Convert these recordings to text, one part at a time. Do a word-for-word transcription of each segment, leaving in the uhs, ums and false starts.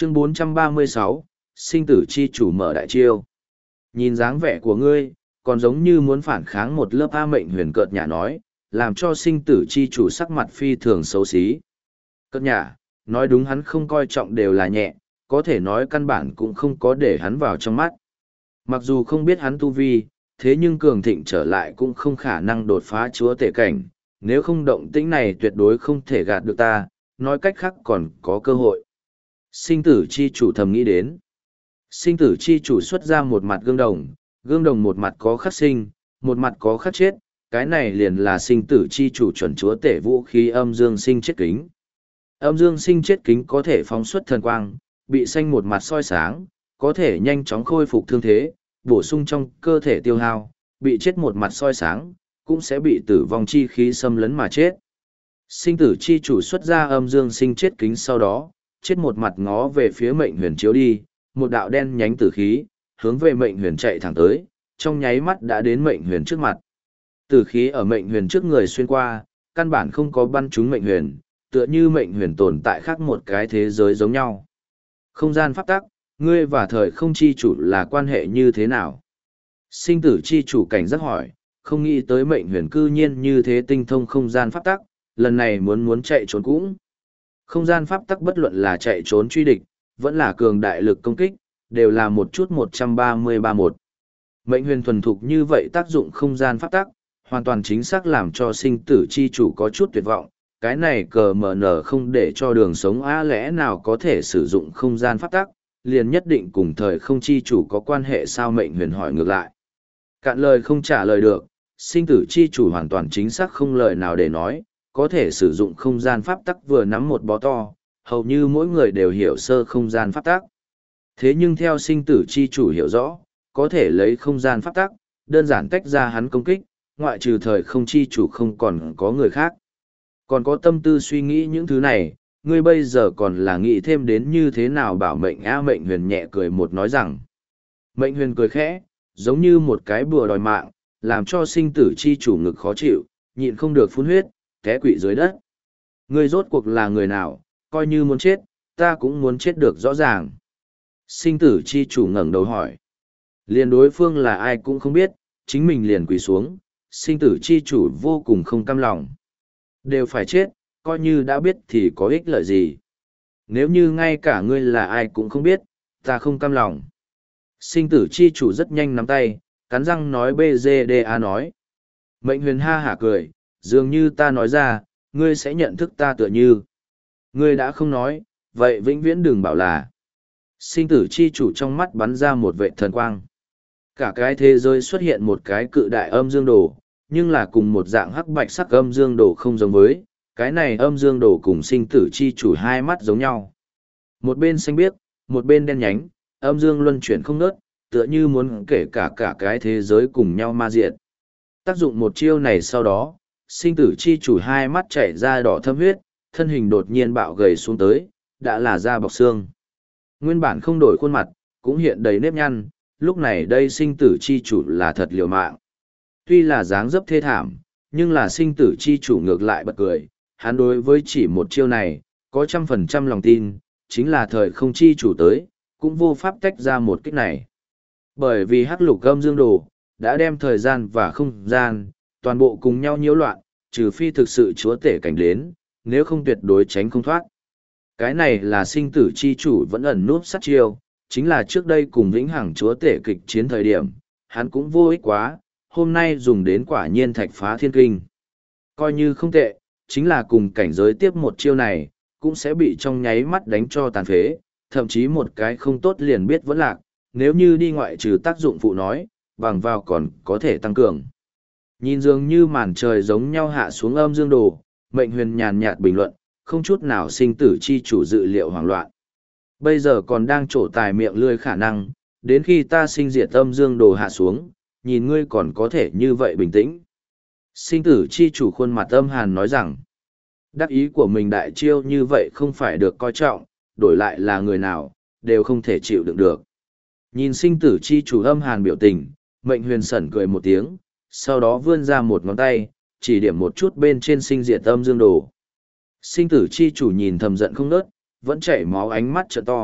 Chương bốn trăm ba mươi sáu, sinh tử chi chủ mở đại chiêu. Nhìn dáng vẻ của ngươi, còn giống như muốn phản kháng một lớp A Mệnh Huyền cợt nhả nói, làm cho sinh tử chi chủ sắc mặt phi thường xấu xí. Cợt nhả, nói đúng hắn không coi trọng đều là nhẹ, có thể nói căn bản cũng không có để hắn vào trong mắt. Mặc dù không biết hắn tu vi, thế nhưng cường thịnh trở lại cũng không khả năng đột phá chúa tể cảnh, nếu không động tĩnh này tuyệt đối không thể gạt được ta, nói cách khác còn có cơ hội. Sinh tử chi chủ thầm nghĩ đến. Sinh tử chi chủ xuất ra một mặt gương đồng, gương đồng một mặt có khắc sinh, một mặt có khắc chết, cái này liền là sinh tử chi chủ chuẩn chúa tể vũ khí âm dương sinh chết kính. Âm dương sinh chết kính có thể phóng xuất thần quang, bị xanh một mặt soi sáng, có thể nhanh chóng khôi phục thương thế, bổ sung trong cơ thể tiêu hao, bị chết một mặt soi sáng, cũng sẽ bị tử vong chi khí xâm lấn mà chết. Sinh tử chi chủ xuất ra âm dương sinh chết kính sau đó, chết một mặt ngó về phía mệnh huyền chiếu đi, một đạo đen nhánh tử khí, hướng về mệnh huyền chạy thẳng tới, trong nháy mắt đã đến mệnh huyền trước mặt. Tử khí ở mệnh huyền trước người xuyên qua, căn bản không có bắn trúng mệnh huyền, tựa như mệnh huyền tồn tại khác một cái thế giới giống nhau. Không gian pháp tắc, ngươi và thời không chi chủ là quan hệ như thế nào? Sinh tử chi chủ cảnh giác hỏi, không nghĩ tới mệnh huyền cư nhiên như thế tinh thông không gian pháp tắc, lần này muốn muốn chạy trốn cũng. Không gian pháp tắc bất luận là chạy trốn truy địch, vẫn là cường đại lực công kích, đều là một chút một trăm ba mươi ba một. Mệnh huyền thuần thục như vậy tác dụng không gian pháp tắc, hoàn toàn chính xác làm cho sinh tử chi chủ có chút tuyệt vọng. Cái này cờ mờ nở không để cho đường sống á lẽ nào có thể sử dụng không gian pháp tắc, liền nhất định cùng thời không chi chủ có quan hệ sao mệnh huyền hỏi ngược lại. Cạn lời không trả lời được, sinh tử chi chủ hoàn toàn chính xác không lời nào để nói, có thể sử dụng không gian pháp tắc vừa nắm một bó to, hầu như mỗi người đều hiểu sơ không gian pháp tắc. Thế nhưng theo sinh tử chi chủ hiểu rõ, có thể lấy không gian pháp tắc, đơn giản tách ra hắn công kích, ngoại trừ thời không chi chủ không còn có người khác. Còn có tâm tư suy nghĩ những thứ này, ngươi bây giờ còn là nghĩ thêm đến như thế nào bảo mệnh a mệnh huyền nhẹ cười một nói rằng. Mệnh huyền cười khẽ, giống như một cái bùa đòi mạng, làm cho sinh tử chi chủ ngực khó chịu, nhịn không được phun huyết, té quỵ dưới đất. Ngươi rốt cuộc là người nào, coi như muốn chết, ta cũng muốn chết được rõ ràng. Sinh tử chi chủ ngẩng đầu hỏi. Liền đối phương là ai cũng không biết, chính mình liền quỳ xuống, sinh tử chi chủ vô cùng không cam lòng. Đều phải chết, coi như đã biết thì có ích lợi gì. Nếu như ngay cả ngươi là ai cũng không biết, ta không cam lòng. Sinh tử chi chủ rất nhanh nắm tay, cắn răng nói bê giê đê a nói. Mệnh huyền ha hả cười, dường như ta nói ra, ngươi sẽ nhận thức ta tựa như. Ngươi đã không nói, vậy vĩnh viễn đừng bảo là. Sinh tử chi chủ trong mắt bắn ra một vệ thần quang. Cả cái thế giới xuất hiện một cái cự đại âm dương đồ, nhưng là cùng một dạng hắc bạch sắc âm dương đồ không giống với, cái này âm dương đồ cùng sinh tử chi chủ hai mắt giống nhau. Một bên xanh biếc, một bên đen nhánh, âm dương luân chuyển không ngớt, tựa như muốn kể cả cả cái thế giới cùng nhau ma diệt. Tác dụng một chiêu này sau đó, sinh tử chi chủ hai mắt chảy ra đỏ thâm huyết, thân hình đột nhiên bạo gầy xuống tới, đã là da bọc xương. Nguyên bản không đổi khuôn mặt, cũng hiện đầy nếp nhăn, lúc này đây sinh tử chi chủ là thật liều mạng. Tuy là dáng dấp thê thảm, nhưng là sinh tử chi chủ ngược lại bật cười, hắn đối với chỉ một chiêu này, có trăm phần trăm lòng tin, chính là thời không chi chủ tới, cũng vô pháp tách ra một kích này. Bởi vì hắc lục âm dương đồ, đã đem thời gian và không gian, toàn bộ cùng nhau nhiễu loạn, trừ phi thực sự chúa tể cảnh đến, nếu không tuyệt đối tránh không thoát. Cái này là sinh tử chi chủ vẫn ẩn núp sát chiêu, chính là trước đây cùng vĩnh hằng chúa tể kịch chiến thời điểm, hắn cũng vô ích quá, hôm nay dùng đến quả nhiên thạch phá thiên kinh. Coi như không tệ, chính là cùng cảnh giới tiếp một chiêu này, cũng sẽ bị trong nháy mắt đánh cho tàn phế, thậm chí một cái không tốt liền biết vẫn lạc, nếu như đi ngoại trừ tác dụng phụ nói, bằng vào còn có thể tăng cường. Nhìn dường như màn trời giống nhau hạ xuống âm dương đồ, mệnh huyền nhàn nhạt bình luận, không chút nào sinh tử chi chủ dự liệu hoảng loạn. Bây giờ còn đang trổ tài miệng lươi khả năng, đến khi ta sinh diệt âm dương đồ hạ xuống, nhìn ngươi còn có thể như vậy bình tĩnh. Sinh tử chi chủ khuôn mặt âm hàn nói rằng, đắc ý của mình đại chiêu như vậy không phải được coi trọng, đổi lại là người nào, đều không thể chịu đựng được. Nhìn sinh tử chi chủ âm hàn biểu tình, mệnh huyền sẩn cười một tiếng, sau đó vươn ra một ngón tay, chỉ điểm một chút bên trên sinh diệt âm dương đồ. Sinh tử chi chủ nhìn thầm giận không nớt, vẫn chảy máu ánh mắt trợ to,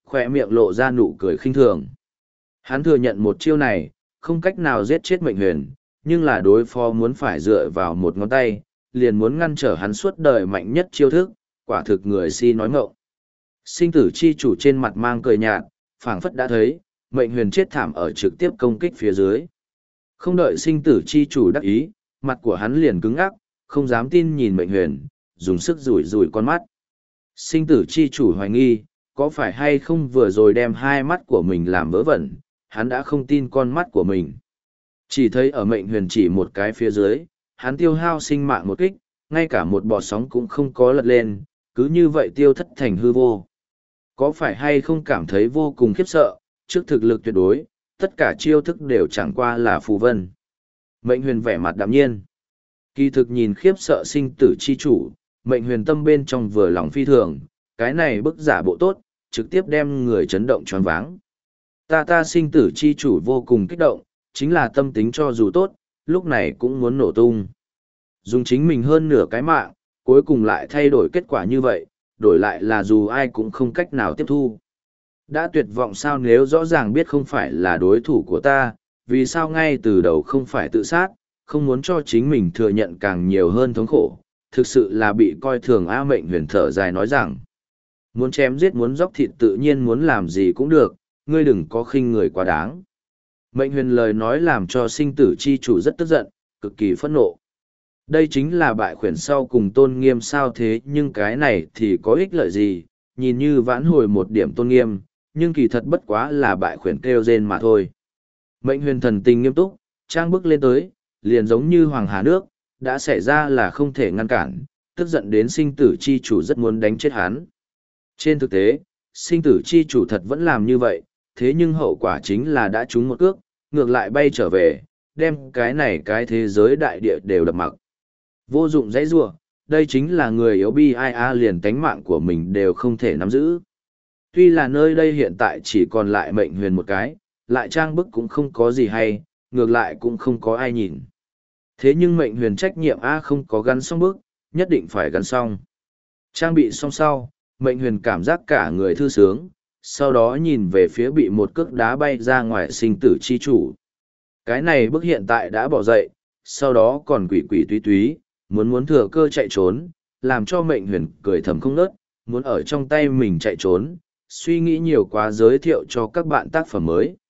khoe miệng lộ ra nụ cười khinh thường. Hắn thừa nhận một chiêu này, không cách nào giết chết mệnh huyền, nhưng là đối phó muốn phải dựa vào một ngón tay, liền muốn ngăn trở hắn suốt đời mạnh nhất chiêu thức, quả thực người si nói ngọng. Sinh tử chi chủ trên mặt mang cười nhạt, phảng phất đã thấy, mệnh huyền chết thảm ở trực tiếp công kích phía dưới. Không đợi sinh tử chi chủ đắc ý, mặt của hắn liền cứng ngắc, không dám tin nhìn mệnh huyền, dùng sức rủi rủi con mắt. Sinh tử chi chủ hoài nghi, có phải hay không vừa rồi đem hai mắt của mình làm vớ vẩn, hắn đã không tin con mắt của mình. Chỉ thấy ở mệnh huyền chỉ một cái phía dưới, hắn tiêu hao sinh mạng một kích, ngay cả một bọt sóng cũng không có lật lên, cứ như vậy tiêu thất thành hư vô. Có phải hay không cảm thấy vô cùng khiếp sợ, trước thực lực tuyệt đối, tất cả chiêu thức đều chẳng qua là phù vân. Mệnh huyền vẻ mặt đạm nhiên. Kỳ thực nhìn khiếp sợ sinh tử chi chủ, mệnh huyền tâm bên trong vừa lòng phi thường, cái này bức giả bộ tốt, trực tiếp đem người chấn động choáng váng. Ta ta sinh tử chi chủ vô cùng kích động, chính là tâm tính cho dù tốt, lúc này cũng muốn nổ tung. Dùng chính mình hơn nửa cái mạng, cuối cùng lại thay đổi kết quả như vậy, đổi lại là dù ai cũng không cách nào tiếp thu. Đã tuyệt vọng sao nếu rõ ràng biết không phải là đối thủ của ta, vì sao ngay từ đầu không phải tự sát, không muốn cho chính mình thừa nhận càng nhiều hơn thống khổ, thực sự là bị coi thường. A Mệnh huyền thở dài nói rằng, muốn chém giết muốn dóc thịt tự nhiên muốn làm gì cũng được, ngươi đừng có khinh người quá đáng. Mệnh huyền lời nói làm cho sinh tử chi chủ rất tức giận, cực kỳ phẫn nộ. Đây chính là bại khuyển sau cùng tôn nghiêm sao thế, nhưng cái này thì có ích lợi gì, nhìn như vãn hồi một điểm tôn nghiêm, nhưng kỳ thật bất quá là bại khuyển kêu rên mà thôi. Mệnh huyền thần tình nghiêm túc, trang bước lên tới, liền giống như hoàng hà nước, đã xảy ra là không thể ngăn cản, tức giận đến sinh tử chi chủ rất muốn đánh chết hắn. Trên thực tế, sinh tử chi chủ thật vẫn làm như vậy, thế nhưng hậu quả chính là đã trúng một cước, ngược lại bay trở về, đem cái này cái thế giới đại địa đều đập mặc. Vô dụng dãy rủa, đây chính là người yếu bi ai a liền tánh mạng của mình đều không thể nắm giữ. Tuy là nơi đây hiện tại chỉ còn lại mệnh huyền một cái, lại trang bức cũng không có gì hay, ngược lại cũng không có ai nhìn. Thế nhưng mệnh huyền trách nhiệm A không có gắn xong bức, nhất định phải gắn xong. Trang bị xong sau, mệnh huyền cảm giác cả người thư sướng, sau đó nhìn về phía bị một cước đá bay ra ngoài sinh tử chi chủ. Cái này bức hiện tại đã bỏ dậy, sau đó còn quỷ quỷ túy túy, muốn muốn thừa cơ chạy trốn, làm cho mệnh huyền cười thầm không nớt, muốn ở trong tay mình chạy trốn, suy nghĩ nhiều quá giới thiệu cho các bạn tác phẩm mới.